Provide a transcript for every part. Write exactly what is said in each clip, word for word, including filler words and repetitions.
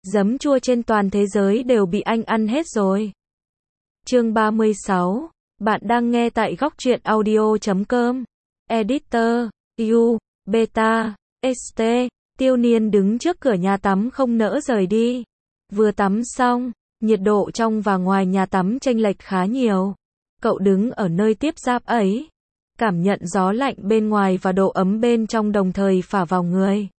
Giấm chua trên toàn thế giới đều bị anh ăn hết rồi. Chương ba mươi sáu. Bạn đang nghe tại góc truyện audio chấm com. Editor, U, Beta, ét tê. Tiêu Niên đứng trước cửa nhà tắm không nỡ rời đi. Vừa tắm xong, nhiệt độ trong và ngoài nhà tắm chênh lệch khá nhiều. Cậu đứng ở nơi tiếp giáp ấy, cảm nhận gió lạnh bên ngoài và độ ấm bên trong đồng thời phả vào người.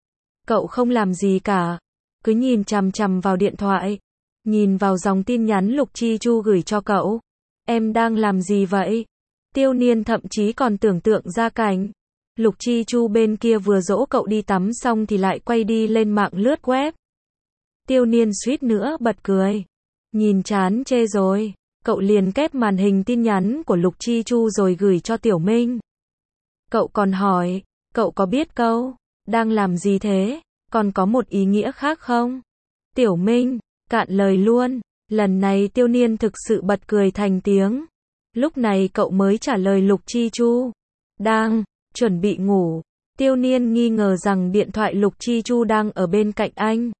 Cậu không làm gì cả, cứ nhìn chằm chằm vào điện thoại, nhìn vào dòng tin nhắn Lục Chi Chu gửi cho cậu. Em đang làm gì vậy? Tiêu Niên thậm chí còn tưởng tượng ra cảnh Lục Chi Chu bên kia vừa dỗ cậu đi tắm xong thì lại quay đi lên mạng lướt web. Tiêu Niên suýt nữa bật cười. Nhìn chán chê rồi, cậu liền kép màn hình tin nhắn của Lục Chi Chu rồi gửi cho Tiểu Minh. Cậu còn hỏi, cậu có biết câu đang làm gì thế, còn có một ý nghĩa khác không? Tiểu Minh cạn lời luôn. Lần này Tiêu Niên thực sự bật cười thành tiếng. Lúc này cậu mới trả lời Lục Chi Chu. Đang chuẩn bị ngủ. Tiêu Niên nghi ngờ rằng điện thoại Lục Chi Chu đang ở bên cạnh anh.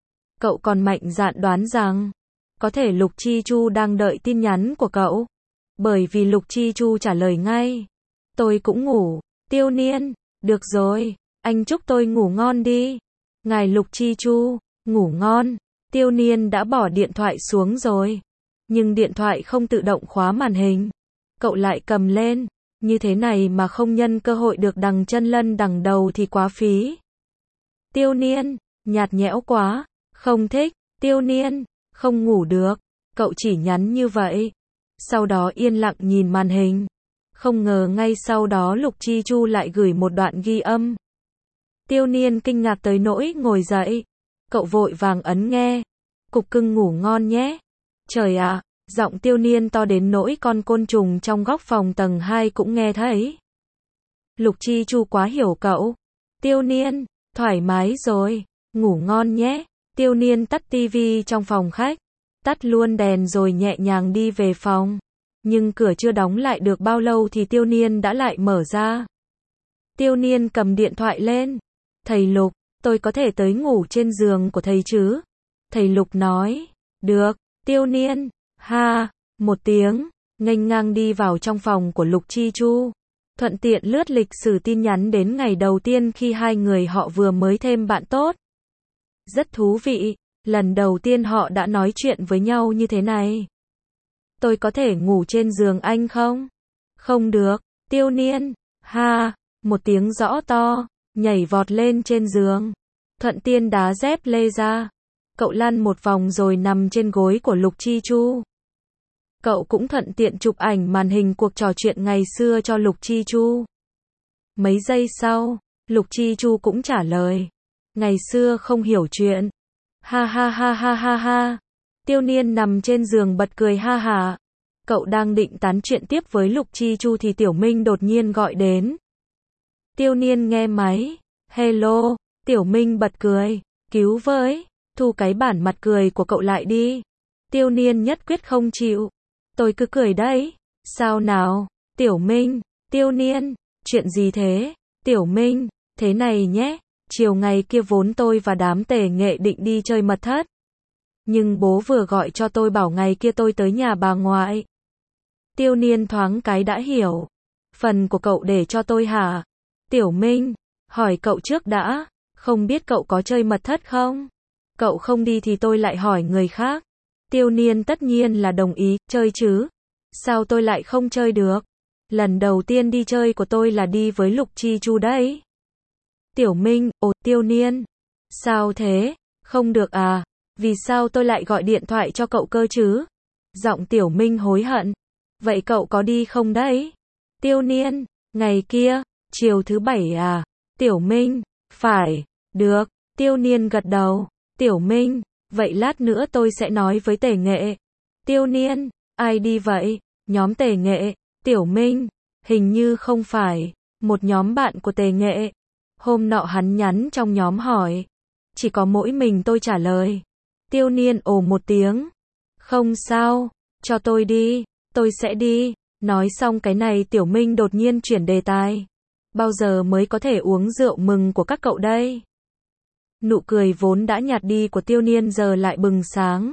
Cậu còn mạnh dạn đoán rằng có thể Lục Chi Chu đang đợi tin nhắn của cậu. Bởi vì Lục Chi Chu trả lời ngay. Tôi cũng ngủ. Tiêu Niên, được rồi, anh chúc tôi ngủ ngon đi. Ngài Lục Chi Chu, ngủ ngon. Tiêu Niên đã bỏ điện thoại xuống rồi. Nhưng điện thoại không tự động khóa màn hình. Cậu lại cầm lên. Như thế này mà không nhân cơ hội được đằng chân lân đằng đầu thì quá phí. Tiêu Niên, nhạt nhẽo quá. Không thích. Tiêu Niên, không ngủ được. Cậu chỉ nhắn như vậy. Sau đó yên lặng nhìn màn hình. Không ngờ ngay sau đó Lục Chi Chu lại gửi một đoạn ghi âm. Tiêu Niên kinh ngạc tới nỗi ngồi dậy. Cậu vội vàng ấn nghe. Cục cưng ngủ ngon nhé. Trời ạ, giọng Tiêu Niên to đến nỗi con côn trùng trong góc phòng tầng hai cũng nghe thấy. Lục Chi Chu quá hiểu cậu. Tiêu Niên, thoải mái rồi, ngủ ngon nhé. Tiêu Niên tắt tivi trong phòng khách, tắt luôn đèn rồi nhẹ nhàng đi về phòng. Nhưng cửa chưa đóng lại được bao lâu thì Tiêu Niên đã lại mở ra. Tiêu Niên cầm điện thoại lên. Thầy Lục, tôi có thể tới ngủ trên giường của thầy chứ? Thầy Lục nói. Được. Tiêu Niên, ha, một tiếng, nghênh ngang đi vào trong phòng của Lục Chi Chu. Thuận tiện lướt lịch sử tin nhắn đến ngày đầu tiên khi hai người họ vừa mới thêm bạn tốt. Rất thú vị, lần đầu tiên họ đã nói chuyện với nhau như thế này. Tôi có thể ngủ trên giường anh không? Không được. Tiêu Niên, ha, một tiếng rõ to, nhảy vọt lên trên giường. Thuận tiện đá dép lê ra. Cậu lăn một vòng rồi nằm trên gối của Lục Chi Chu. Cậu cũng thuận tiện chụp ảnh màn hình cuộc trò chuyện ngày xưa cho Lục Chi Chu. Mấy giây sau, Lục Chi Chu cũng trả lời. Ngày xưa không hiểu chuyện. Ha ha ha ha ha ha. Tiêu Niên nằm trên giường bật cười ha hả. Cậu đang định tán chuyện tiếp với Lục Chi Chu thì Tiểu Minh đột nhiên gọi đến. Tiêu Niên nghe máy. Hello. Tiểu Minh bật cười. Cứu với. Thu cái bản mặt cười của cậu lại đi. Tiêu Niên nhất quyết không chịu. Tôi cứ cười đấy. Sao nào? Tiểu Minh. Tiêu Niên. Chuyện gì thế? Tiểu Minh. Thế này nhé. Chiều ngày kia vốn tôi và đám tề nghệ định đi chơi mật thất. Nhưng bố vừa gọi cho tôi bảo ngày kia tôi tới nhà bà ngoại. Tiêu Niên thoáng cái đã hiểu. Phần của cậu để cho tôi hả? Tiểu Minh. Hỏi cậu trước đã. Không biết cậu có chơi mật thất không? Cậu không đi thì tôi lại hỏi người khác. Tiêu Niên tất nhiên là đồng ý, chơi chứ. Sao tôi lại không chơi được? Lần đầu tiên đi chơi của tôi là đi với Lục Chi Chu đấy. Tiểu Minh, ồ, Tiêu Niên. Sao thế? Không được à? Vì sao tôi lại gọi điện thoại cho cậu cơ chứ? Giọng Tiểu Minh hối hận. Vậy cậu có đi không đấy? Tiêu Niên, ngày kia, chiều thứ bảy à? Tiểu Minh, phải, được. Tiêu Niên gật đầu. Tiểu Minh, vậy lát nữa tôi sẽ nói với tề nghệ. Tiêu Niên, ai đi vậy? Nhóm tề nghệ. Tiểu Minh, hình như không phải. Một nhóm bạn của tề nghệ. Hôm nọ hắn nhắn trong nhóm hỏi. Chỉ có mỗi mình tôi trả lời. Tiêu Niên ồ một tiếng. Không sao, cho tôi đi, tôi sẽ đi. Nói xong cái này Tiểu Minh đột nhiên chuyển đề tài. Bao giờ mới có thể uống rượu mừng của các cậu đây? Nụ cười vốn đã nhạt đi của Tiêu Niên giờ lại bừng sáng.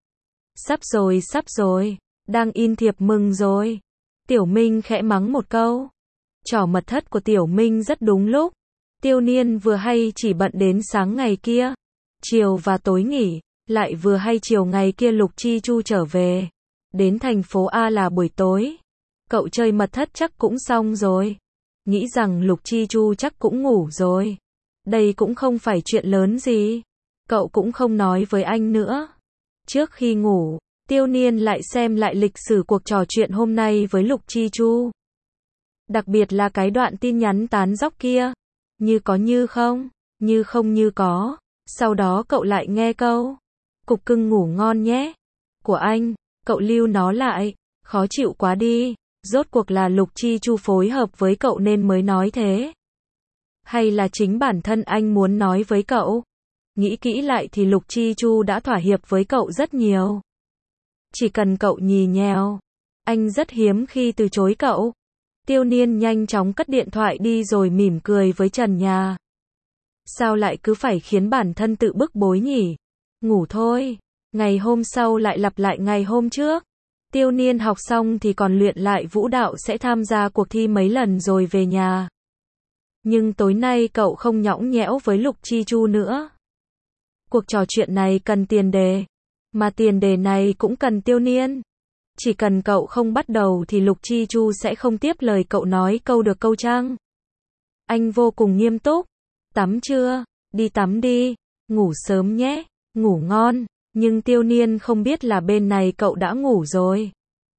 Sắp rồi, sắp rồi, đang in thiệp mừng rồi. Tiểu Minh khẽ mắng một câu. Trò mật thất của Tiểu Minh rất đúng lúc. Tiêu Niên vừa hay chỉ bận đến sáng ngày kia, chiều và tối nghỉ, lại vừa hay chiều ngày kia Lục Chi Chu trở về. Đến thành phố A là buổi tối. Cậu chơi mật thất chắc cũng xong rồi. Nghĩ rằng Lục Chi Chu chắc cũng ngủ rồi. Đây cũng không phải chuyện lớn gì. Cậu cũng không nói với anh nữa. Trước khi ngủ, Tiêu Niên lại xem lại lịch sử cuộc trò chuyện hôm nay với Lục Chi Chu. Đặc biệt là cái đoạn tin nhắn tán dóc kia. Như có như không, như không như có. Sau đó cậu lại nghe câu Cục cưng ngủ ngon nhé của anh. Cậu lưu nó lại. Khó chịu quá đi. Rốt cuộc là Lục Chi Chu phối hợp với cậu nên mới nói thế? Hay là chính bản thân anh muốn nói với cậu? Nghĩ kỹ lại thì Lục Chi Chu đã thỏa hiệp với cậu rất nhiều. Chỉ cần cậu nhì nheo, anh rất hiếm khi từ chối cậu. Tiêu Niên nhanh chóng cất điện thoại đi rồi mỉm cười với trần nhà. Sao lại cứ phải khiến bản thân tự bức bối nhỉ? Ngủ thôi. Ngày hôm sau lại lặp lại ngày hôm trước. Tiêu Niên học xong thì còn luyện lại vũ đạo, sẽ tham gia cuộc thi mấy lần rồi về nhà. Nhưng tối nay cậu không nhõng nhẽo với Lục Chi Chu nữa. Cuộc trò chuyện này cần tiền đề. Mà tiền đề này cũng cần Tiêu Niên. Chỉ cần cậu không bắt đầu thì Lục Chi Chu sẽ không tiếp lời cậu nói câu được câu trăng. Anh vô cùng nghiêm túc. Tắm chưa? Đi tắm đi. Ngủ sớm nhé. Ngủ ngon. Nhưng Tiêu Niên không biết là bên này cậu đã ngủ rồi.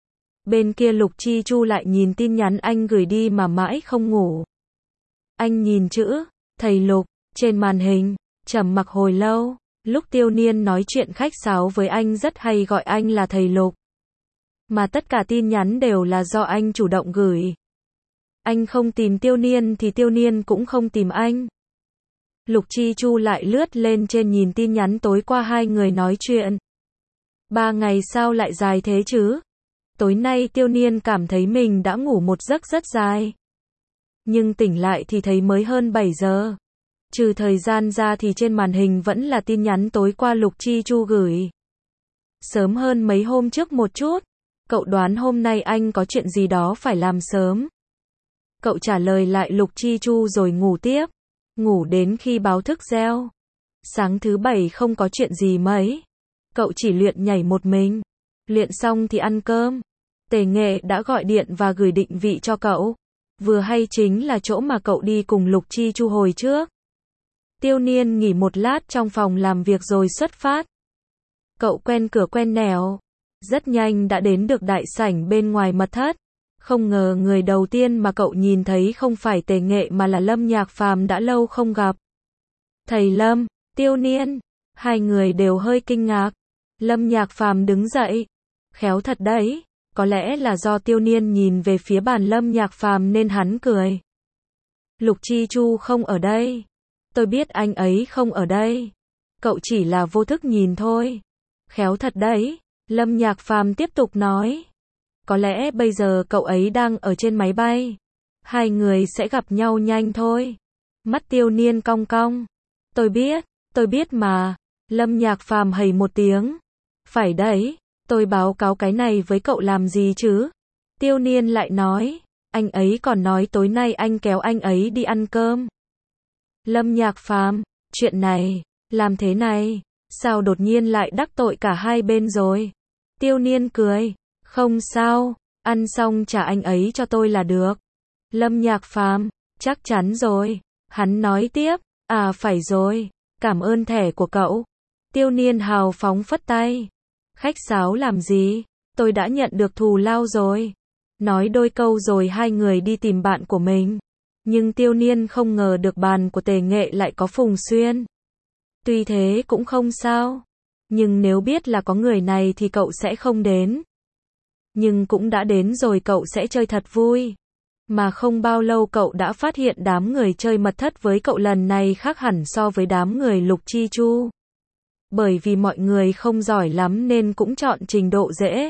Bên kia Lục Chi Chu lại nhìn tin nhắn anh gửi đi mà mãi không ngủ. Anh nhìn chữ thầy Lục trên màn hình, trầm mặc hồi lâu. Lúc Tiêu Niên nói chuyện khách sáo với anh rất hay gọi anh là thầy Lục. Mà tất cả tin nhắn đều là do anh chủ động gửi. Anh không tìm Tiêu Niên thì Tiêu Niên cũng không tìm anh. Lục Chi Chu lại lướt lên trên nhìn tin nhắn tối qua hai người nói chuyện. Ba ngày sao lại dài thế chứ? Tối nay Tiêu Niên cảm thấy mình đã ngủ một giấc rất dài. Nhưng tỉnh lại thì thấy mới hơn bảy giờ. Trừ thời gian ra thì trên màn hình vẫn là tin nhắn tối qua Lục Chi Chu gửi. Sớm hơn mấy hôm trước một chút. Cậu đoán hôm nay anh có chuyện gì đó phải làm sớm. Cậu trả lời lại Lục Chi Chu rồi ngủ tiếp. Ngủ đến khi báo thức reo. Sáng thứ bảy không có chuyện gì mấy. Cậu chỉ luyện nhảy một mình. Luyện xong thì ăn cơm. Tề Nghệ đã gọi điện và gửi định vị cho cậu. Vừa hay chính là chỗ mà cậu đi cùng Lục Chi Chu hồi trước. Tiêu Niên nghỉ một lát trong phòng làm việc rồi xuất phát. Cậu quen cửa quen nẻo. Rất nhanh đã đến được đại sảnh bên ngoài mật thất. Không ngờ người đầu tiên mà cậu nhìn thấy không phải Tề Nghệ mà là Lâm Nhạc Phàm đã lâu không gặp. Thầy Lâm, Tiêu Niên, hai người đều hơi kinh ngạc. Lâm Nhạc Phàm đứng dậy. Khéo thật đấy, có lẽ là do Tiêu Niên nhìn về phía bàn Lâm Nhạc Phàm nên hắn cười. Lục Chi Chu không ở đây. Tôi biết anh ấy không ở đây. Cậu chỉ là vô thức nhìn thôi. Khéo thật đấy, Lâm Nhạc Phàm tiếp tục nói. Có lẽ bây giờ cậu ấy đang ở trên máy bay. Hai người sẽ gặp nhau nhanh thôi. Mắt Tiêu Niên cong cong. Tôi biết, tôi biết mà. Lâm Nhạc Phàm hầy một tiếng. Phải đấy, tôi báo cáo cái này với cậu làm gì chứ? Tiêu Niên lại nói. Anh ấy còn nói tối nay anh kéo anh ấy đi ăn cơm. Lâm Nhạc Phàm, chuyện này, làm thế này, sao đột nhiên lại đắc tội cả hai bên rồi? Tiêu Niên cười. Không sao, ăn xong trả anh ấy cho tôi là được. Lâm Nhạc Phàm, chắc chắn rồi. Hắn nói tiếp, à phải rồi, cảm ơn thẻ của cậu. Tiêu Niên hào phóng phất tay. Khách sáo làm gì, tôi đã nhận được thù lao rồi. Nói đôi câu rồi hai người đi tìm bạn của mình. Nhưng Tiêu Niên không ngờ được bàn của Tề Nghệ lại có Phùng Xuyên. Tuy thế cũng không sao. Nhưng nếu biết là có người này thì cậu sẽ không đến. Nhưng cũng đã đến rồi cậu sẽ chơi thật vui. Mà không bao lâu cậu đã phát hiện đám người chơi mật thất với cậu lần này khác hẳn so với đám người Lục Chi Chu. Bởi vì mọi người không giỏi lắm nên cũng chọn trình độ dễ.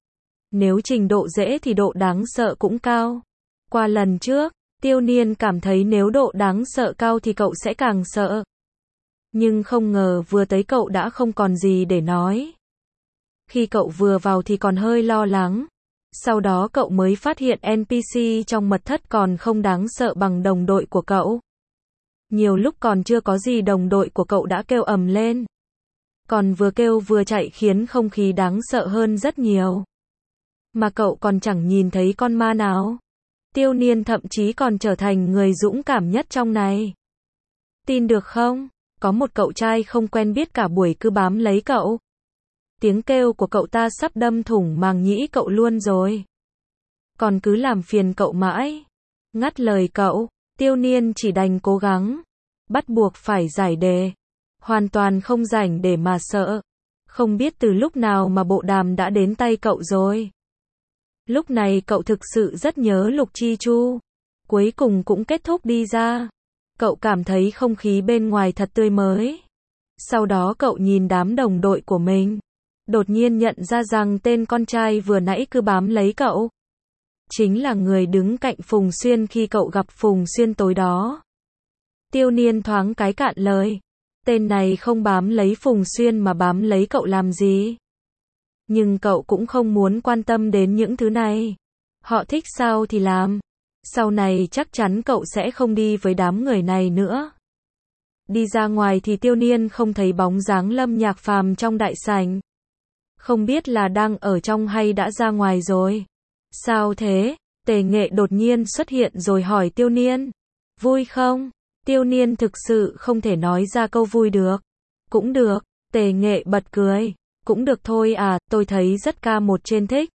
Nếu trình độ dễ thì độ đáng sợ cũng cao. Qua lần trước, Tiêu Niên cảm thấy nếu độ đáng sợ cao thì cậu sẽ càng sợ. Nhưng không ngờ vừa tới cậu đã không còn gì để nói. Khi cậu vừa vào thì còn hơi lo lắng. Sau đó cậu mới phát hiện en pê xê trong mật thất còn không đáng sợ bằng đồng đội của cậu. Nhiều lúc còn chưa có gì đồng đội của cậu đã kêu ầm lên. Còn vừa kêu vừa chạy khiến không khí đáng sợ hơn rất nhiều. Mà cậu còn chẳng nhìn thấy con ma nào. Tiêu Niên thậm chí còn trở thành người dũng cảm nhất trong này. Tin được không? Có một cậu trai không quen biết cả buổi cứ bám lấy cậu. Tiếng kêu của cậu ta sắp đâm thủng màng nhĩ cậu luôn rồi. Còn cứ làm phiền cậu mãi. Ngắt lời cậu, Tiêu Niên chỉ đành cố gắng. Bắt buộc phải giải đề. Hoàn toàn không rảnh để mà sợ. Không biết từ lúc nào mà bộ đàm đã đến tay cậu rồi. Lúc này cậu thực sự rất nhớ Lục Chi Chu. Cuối cùng cũng kết thúc đi ra. Cậu cảm thấy không khí bên ngoài thật tươi mới. Sau đó cậu nhìn đám đồng đội của mình. Đột nhiên nhận ra rằng tên con trai vừa nãy cứ bám lấy cậu. Chính là người đứng cạnh Phùng Xuyên khi cậu gặp Phùng Xuyên tối đó. Tiêu Niên thoáng cái cạn lời. Tên này không bám lấy Phùng Xuyên mà bám lấy cậu làm gì? Nhưng cậu cũng không muốn quan tâm đến những thứ này. Họ thích sao thì làm. Sau này chắc chắn cậu sẽ không đi với đám người này nữa. Đi ra ngoài thì Tiêu Niên không thấy bóng dáng Lâm Nhạc Phàm trong đại sảnh. Không biết là đang ở trong hay đã ra ngoài rồi. Sao thế? Tề Nghệ đột nhiên xuất hiện rồi hỏi Tiêu Niên. Vui không? Tiêu Niên thực sự không thể nói ra câu vui được. Cũng được. Tề Nghệ bật cười. Cũng được thôi à, tôi thấy rất ca một trên thích.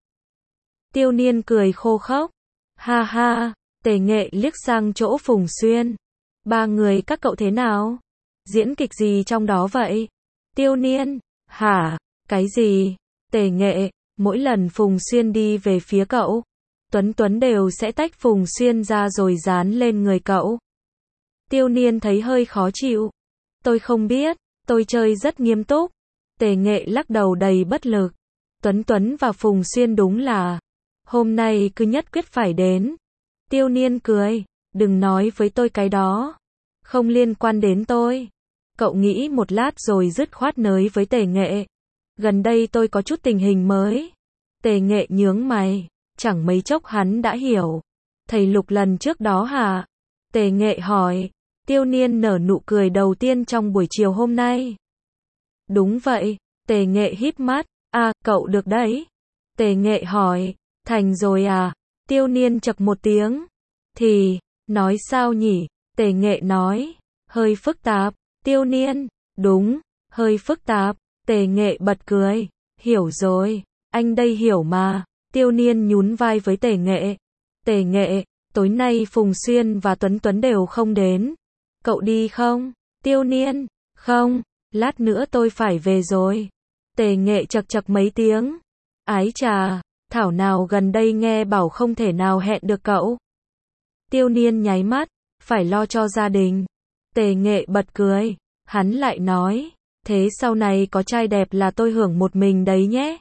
Tiêu Niên cười khô khốc. Ha ha. Tề Nghệ liếc sang chỗ Phùng Xuyên. Ba người các cậu thế nào? Diễn kịch gì trong đó vậy? Tiêu Niên. Hả? Cái gì? Tề Nghệ. Mỗi lần Phùng Xuyên đi về phía cậu, Tuấn Tuấn đều sẽ tách Phùng Xuyên ra rồi dán lên người cậu. Tiêu Niên thấy hơi khó chịu. Tôi không biết, tôi chơi rất nghiêm túc. Tề Nghệ lắc đầu đầy bất lực. Tuấn Tuấn và Phùng Xuyên đúng là hôm nay cứ nhất quyết phải đến. Tiêu Niên cười. Đừng nói với tôi cái đó. Không liên quan đến tôi. Cậu nghĩ một lát rồi dứt khoát nới với Tề Nghệ. Gần đây tôi có chút tình hình mới. Tề Nghệ nhướng mày. Chẳng mấy chốc hắn đã hiểu. Thầy Lục lần trước đó hả? Tề Nghệ hỏi. Tiêu Niên nở nụ cười đầu tiên trong buổi chiều hôm nay. Đúng vậy. Tề Nghệ híp mắt. À, cậu được đấy. Tề Nghệ hỏi. Thành rồi à? Tiêu Niên chậc một tiếng. Thì, nói sao nhỉ? Tề Nghệ nói. Hơi phức tạp. Tiêu Niên. Đúng, hơi phức tạp. Tề Nghệ bật cười. Hiểu rồi. Anh đây hiểu mà. Tiêu Niên nhún vai với Tề Nghệ. Tề Nghệ, tối nay Phùng Xuyên và Tuấn Tuấn đều không đến. Cậu đi không? Tiêu Niên. Không, lát nữa tôi phải về rồi. Tề Nghệ chậc chậc mấy tiếng. Ái chà, thảo nào gần đây nghe bảo không thể nào hẹn được cậu. Tiêu Niên nháy mắt. Phải lo cho gia đình. Tề Nghệ bật cười. Hắn lại nói. Thế sau này có trai đẹp là tôi hưởng một mình đấy nhé.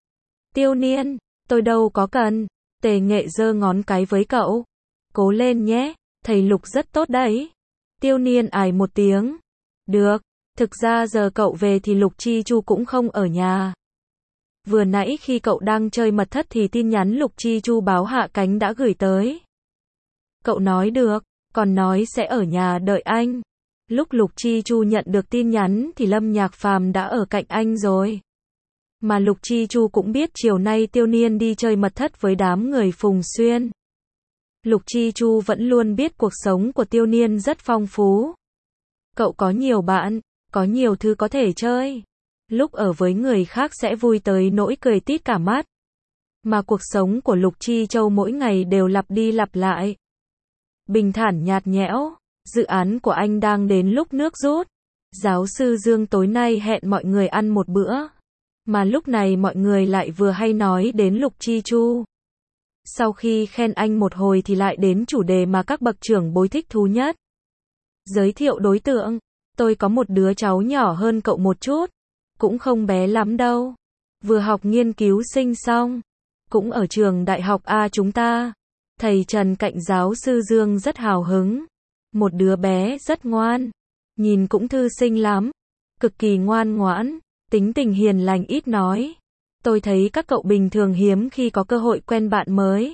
Tiêu Niên. Tôi đâu có cần. Tề Nghệ giơ ngón cái với cậu. Cố lên nhé. Thầy Lục rất tốt đấy. Tiêu Niên ải một tiếng. Được. Thực ra giờ cậu về thì Lục Chi Chu cũng không ở nhà. Vừa nãy khi cậu đang chơi mật thất thì tin nhắn Lục Chi Chu báo hạ cánh đã gửi tới. Cậu nói được. Còn nói sẽ ở nhà đợi anh. Lúc Lục Chi Chu nhận được tin nhắn thì Lâm Nhạc Phàm đã ở cạnh anh rồi. Mà Lục Chi Chu cũng biết chiều nay Tiêu Niên đi chơi mật thất với đám người Phùng Xuyên. Lục Chi Chu vẫn luôn biết cuộc sống của Tiêu Niên rất phong phú. Cậu có nhiều bạn, có nhiều thứ có thể chơi. Lúc ở với người khác sẽ vui tới nỗi cười tít cả mắt. Mà cuộc sống của Lục Chi Châu mỗi ngày đều lặp đi lặp lại. Bình thản nhạt nhẽo. Dự án của anh đang đến lúc nước rút. Giáo sư Dương tối nay hẹn mọi người ăn một bữa. Mà lúc này mọi người lại vừa hay nói đến Lục Chi Chu. Sau khi khen anh một hồi thì lại đến chủ đề mà các bậc trưởng bối thích thú nhất. Giới thiệu đối tượng. Tôi có một đứa cháu nhỏ hơn cậu một chút. Cũng không bé lắm đâu. Vừa học nghiên cứu sinh xong. Cũng ở trường đại học A chúng ta. Thầy Trần cạnh giáo sư Dương rất hào hứng. Một đứa bé rất ngoan. nhìn cũng thư sinh lắm, cực kỳ ngoan ngoãn, tính tình hiền lành ít nói. Tôi thấy các cậu bình thường hiếm khi có cơ hội quen bạn mới.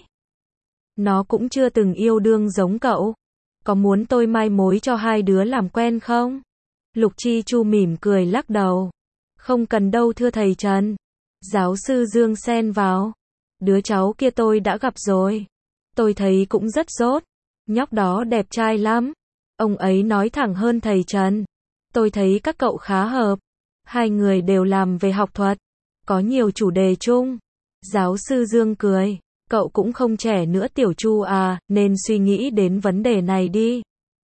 Nó cũng chưa từng yêu đương giống cậu. Có muốn tôi mai mối cho hai đứa làm quen không? Lục Chi Chu mỉm cười lắc đầu. Không cần đâu thưa thầy Trần. Giáo sư Dương xen vào. Đứa cháu kia tôi đã gặp rồi. Tôi thấy cũng rất dốt. Nhóc đó đẹp trai lắm. Ông ấy nói thẳng hơn thầy Trần. Tôi thấy các cậu khá hợp. Hai người đều làm về học thuật. Có nhiều chủ đề chung. Giáo sư Dương cười. Cậu cũng không trẻ nữa Tiểu Chu à, nên suy nghĩ đến vấn đề này đi.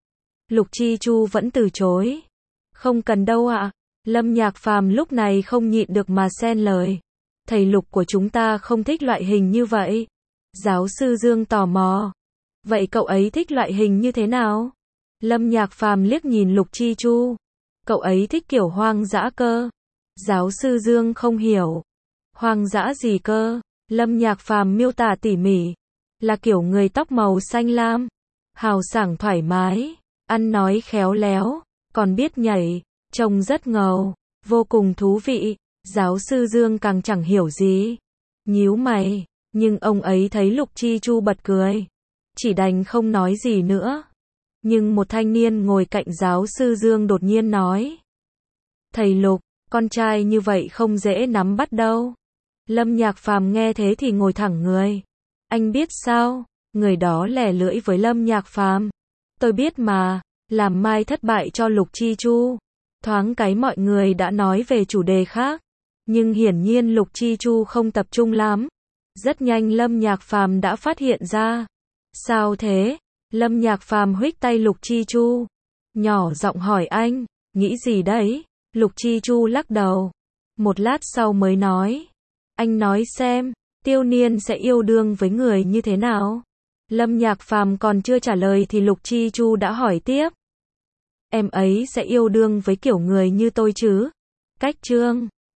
Lục Chi Chu vẫn từ chối. Không cần đâu ạ. Lâm Nhạc Phàm lúc này không nhịn được mà xen lời. Thầy Lục của chúng ta không thích loại hình như vậy. Giáo sư Dương tò mò. Vậy cậu ấy thích loại hình như thế nào? Lâm Nhạc Phàm liếc nhìn Lục Chi Chu. Cậu ấy thích kiểu hoang dã cơ. Giáo sư Dương không hiểu. Hoang dã gì cơ? Lâm Nhạc Phàm miêu tả tỉ mỉ. Là kiểu người tóc màu xanh lam. Hào sảng thoải mái. Ăn nói khéo léo. Còn biết nhảy. Trông rất ngầu. Vô cùng thú vị. Giáo sư Dương càng chẳng hiểu gì. Nhíu mày. Nhưng ông ấy thấy Lục Chi Chu bật cười. Chỉ đành không nói gì nữa. Nhưng một thanh niên ngồi cạnh giáo sư Dương đột nhiên nói. Thầy Lục, con trai như vậy không dễ nắm bắt đâu. Lâm Nhạc Phàm nghe thế thì ngồi thẳng người. Anh biết sao? Người đó lẻ lưỡi với Lâm Nhạc Phàm. Tôi biết mà, làm mai thất bại cho Lục Chi Chu. Thoáng cái mọi người đã nói về chủ đề khác. Nhưng hiển nhiên Lục Chi Chu không tập trung lắm. Rất nhanh Lâm Nhạc Phàm đã phát hiện ra. Sao thế? Lâm Nhạc Phàm huých tay Lục Chi Chu. Nhỏ giọng hỏi anh, nghĩ gì đấy? Lục Chi Chu lắc đầu. Một lát sau mới nói. Anh nói xem, Tiêu Niên sẽ yêu đương với người như thế nào? Lâm Nhạc Phàm còn chưa trả lời thì Lục Chi Chu đã hỏi tiếp. Em ấy sẽ yêu đương với kiểu người như tôi chứ? Cách Trương